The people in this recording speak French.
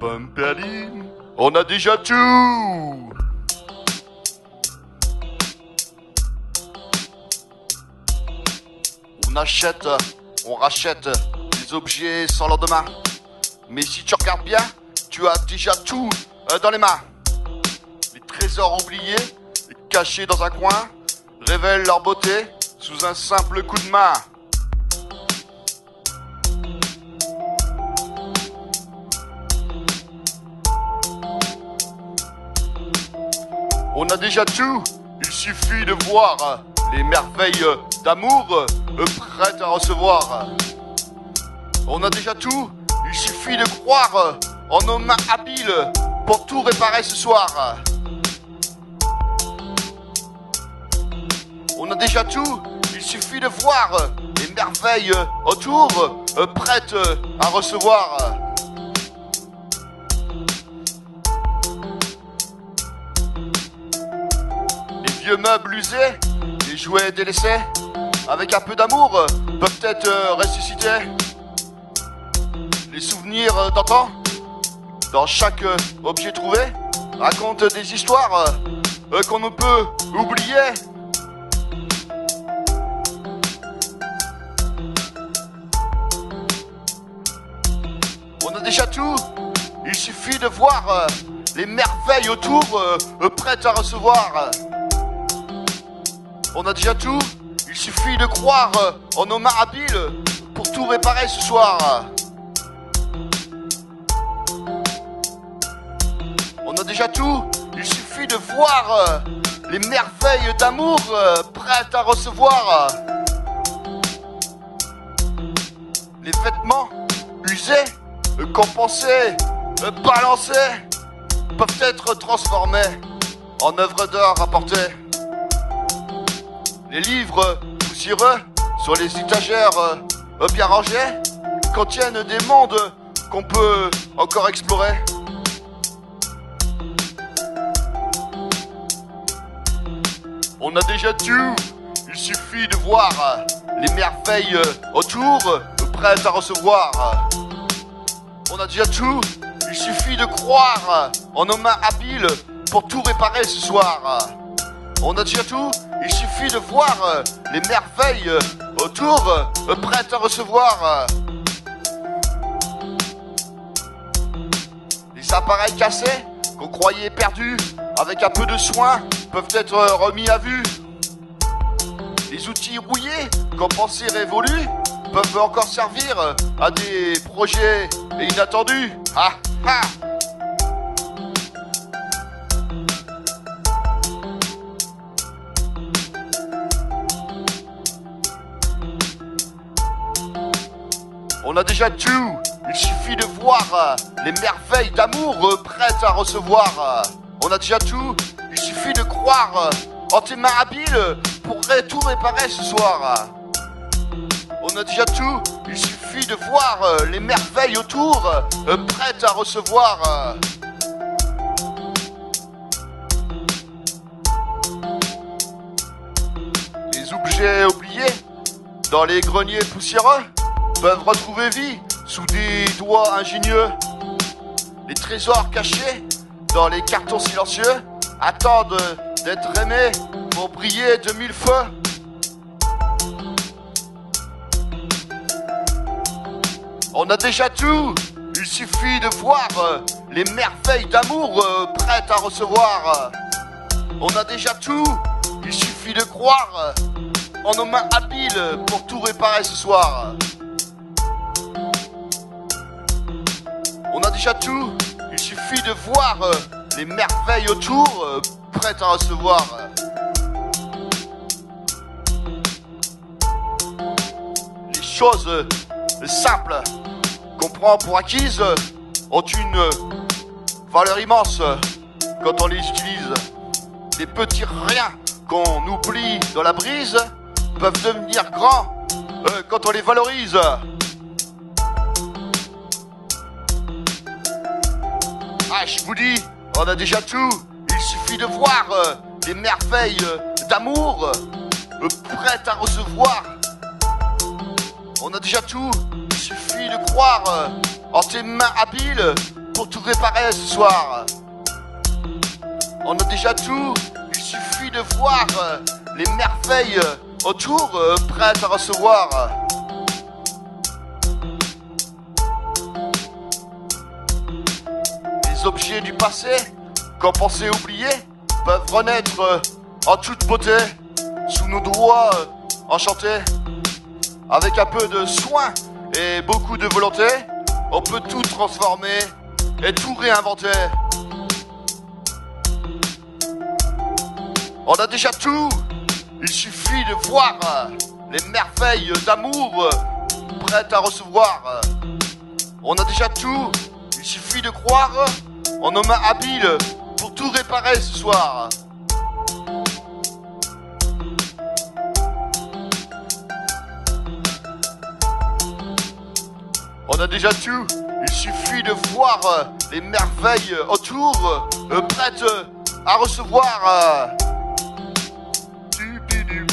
Pam-pam-pam-pam-pam. On a déjà tout. On achète, on rachète des objets sans lendemain. Mais si tu regardes bien, tu as déjà tout dans les mains. Les trésors oubliés, cachés dans un coin, révèlent leur beauté sous un simple coup de main. On a déjà tout, il suffit de voir les merveilles d'amour prêtes à recevoir. On a déjà tout, il suffit de croire en nos mains habiles pour tout réparer ce soir. On a déjà tout, il suffit de voir les merveilles autour prêtes à recevoir. Les vieux meubles usés, les jouets délaissés, avec un peu d'amour, peuvent être ressuscités. Les souvenirs d'antan, dans chaque objet trouvé, racontent des histoires qu'on ne peut oublier. On a déjà tout, il suffit de voir les merveilles autour prêtes à recevoir. On a déjà tout, il suffit de croire en nos mains habiles pour tout réparer ce soir. On a déjà tout, il suffit de voir les merveilles d'amour prêtes à recevoir. Les vêtements usés, compensés, balancés, peuvent être transformés en œuvres d'art apportées. Les livres poussiéreux sur les étagères bien rangés contiennent des mondes qu'on peut encore explorer. On a déjà tout, il suffit de voir les merveilles autour prêtes à recevoir. On a déjà tout, il suffit de croire en nos mains habiles pour tout réparer ce soir. On a déjà tout, il suffit de voir les merveilles autour prêtes à recevoir. Les appareils cassés qu'on croyait perdus, avec un peu de soin, peuvent être remis à vue. Les outils rouillés qu'on pensait révolus peuvent encore servir à des projets inattendus. Ah ah! On a déjà tout, il suffit de voir les merveilles d'amour prêtes à recevoir. On a déjà tout, il suffit de croire en tes mains habiles pour tout réparer ce soir. On a déjà tout, il suffit de voir les merveilles autour prêtes à recevoir. Les objets oubliés dans les greniers poussiéreux peuvent retrouver vie sous des doigts ingénieux. Les trésors cachés dans les cartons silencieux attendent d'être aimés pour briller de mille feux. On a déjà tout, il suffit de voir les merveilles d'amour prêtes à recevoir. On a déjà tout, il suffit de croire en nos mains habiles pour tout réparer ce soir. On a déjà tout, il suffit de voir les merveilles autour prêtes à recevoir. Les choses simples qu'on prend pour acquises ont une valeur immense quand on les utilise. Les petits riens qu'on oublie dans la brise peuvent devenir grands quand on les valorise. Ah, je vous dis, on a déjà tout. Il suffit de voir les merveilles d'amour prêtes à recevoir. On a déjà tout. Il suffit de croire en tes mains habiles pour tout réparer ce soir. On a déjà tout, il suffit de voir les merveilles autour, prêtes à recevoir. Les objets du passé, qu'on pensait oublier, peuvent renaître en toute beauté, sous nos doigts enchantés. Avec un peu de soin et beaucoup de volonté, on peut tout transformer et tout réinventer. On a déjà tout, il suffit de voir les merveilles d'amour prêtes à recevoir. On a déjà tout, il suffit de croire en nos mains habiles pour tout réparer ce soir. On a déjà tout, il suffit de voir les merveilles autour, prêtes à recevoir. Du